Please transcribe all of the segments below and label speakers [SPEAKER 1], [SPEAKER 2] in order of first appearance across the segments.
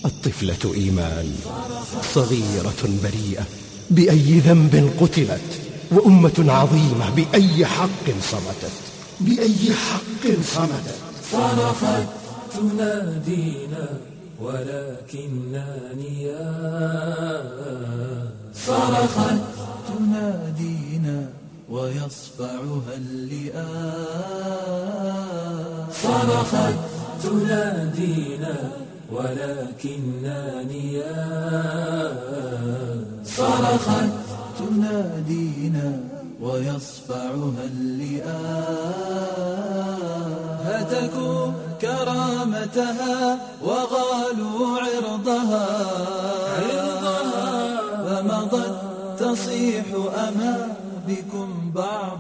[SPEAKER 1] الطفلة إيمان، صغيرة بريئة، بأي ذنب قتلت؟ وأمة عظيمة بأي حق صمتت؟ بأي حق صمتت؟
[SPEAKER 2] صرخت تنادينا ولكننا نيام،
[SPEAKER 3] صرخت تنادينا ويصفعها اللئام،
[SPEAKER 2] صرخت تنادينا ولكننا نيام،
[SPEAKER 3] صرخت تنادينا ويصفعها اللئام، هتكوا كرامتها وغالوا عرضها، فمضت تصيح أما بكم بعض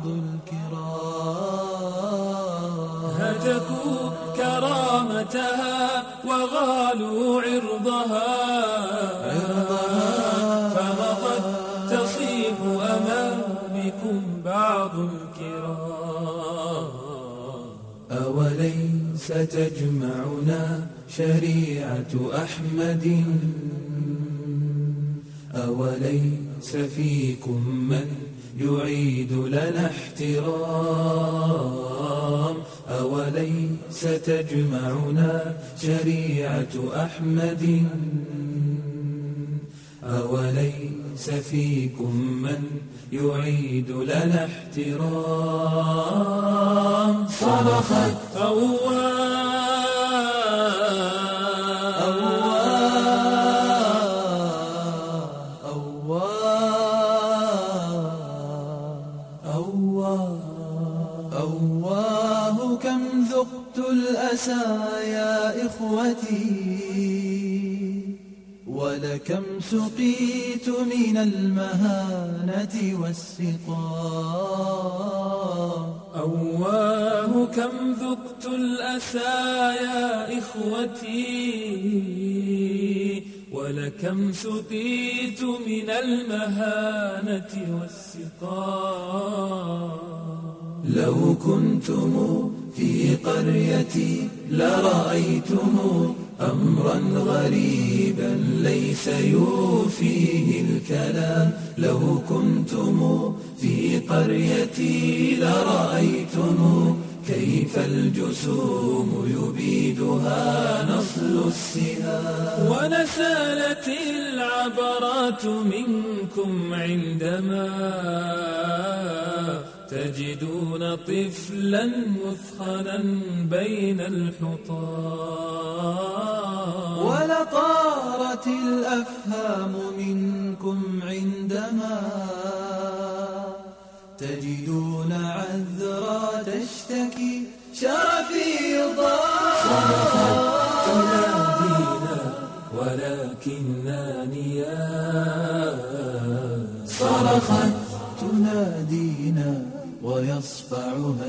[SPEAKER 3] الكرام،
[SPEAKER 2] هتكوا كرامتها وغالوا عرضها، فمضت تصيح أمامكم بعض الكرام.
[SPEAKER 3] أوليس تجمعنا شريعة أحمد؟ أوليس فيكم من يعيد لنا احترام؟ أوليس تجمعنا شريعة أحمد؟ أوليس فيكم من يعيد لنا احترام؟
[SPEAKER 2] صرخت
[SPEAKER 3] أواه كم ذقت الأسى يا إخوتي، ولكم سقيت من المهانة والسقام.
[SPEAKER 2] أواه كم ذقت الأسى يا إخوتي، ولكم سقيت من المهانة والسقام.
[SPEAKER 3] لو كنتم في قريتي لرأيتم أمرا غريبا ليس يوفيه الكلام. لو كنتم في قريتي لرأيتم كيف الجسوم يبيدها نصل السهام.
[SPEAKER 2] ونسالت العبرات منكم عندما تجدون طفلا مثخنا بين الحطام.
[SPEAKER 3] ولطارت الأفهام منكم عندما تجدون عذرا تشتكي شرفيضا.
[SPEAKER 2] صرخت تنادينا ولكننا نيام،
[SPEAKER 3] صرخت تنادينا ويصفعها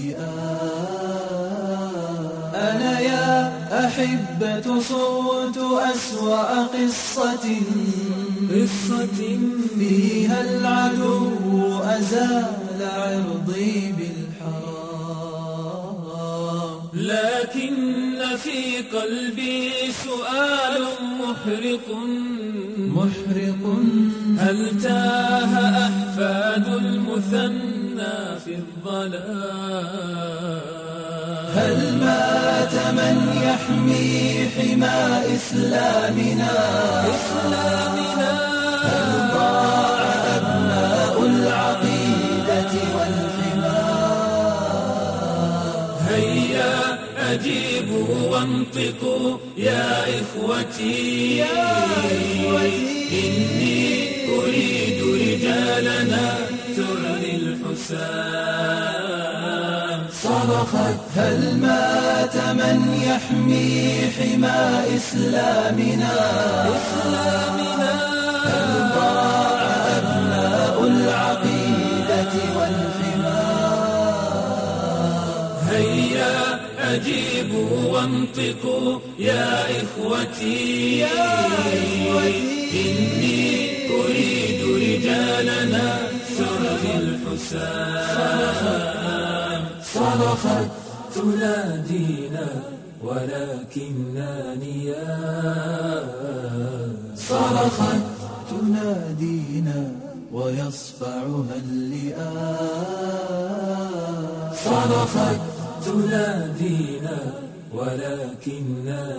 [SPEAKER 3] اللئام. أنا يا أحبة صوت أسوأ قصة فيها العدو أزال عرضي بالحرام.
[SPEAKER 2] لكن في قلبي سؤال محرق، هل تاه أحفاد المثنى في الظلام؟
[SPEAKER 3] هل مات من يحمي حمى إسلامنا؟ هل ضاع أبناء العقيدة والحمى؟
[SPEAKER 2] هيا أجيبوا وانطقوا يا إخوتي، إني أريد رجالنا ترني الحسام.
[SPEAKER 3] صرخت هل مات من يحمي حمى إسلامنا؟ هل ضاع أبناء العقيدة والحمى؟
[SPEAKER 2] هيا أجيبوا وانطقوا يا إخوتي، إني أريد رجالنا ترني الحسام. صرخت تنادينا ولكننا نيام.
[SPEAKER 3] صرخت تنادينا ويصفعها اللئام.
[SPEAKER 2] صرخت تنادينا ولكننا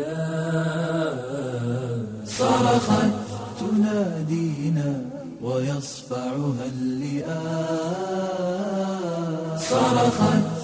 [SPEAKER 2] نيام.
[SPEAKER 3] صرخت تنادينا ويصفعها اللئام. صرخت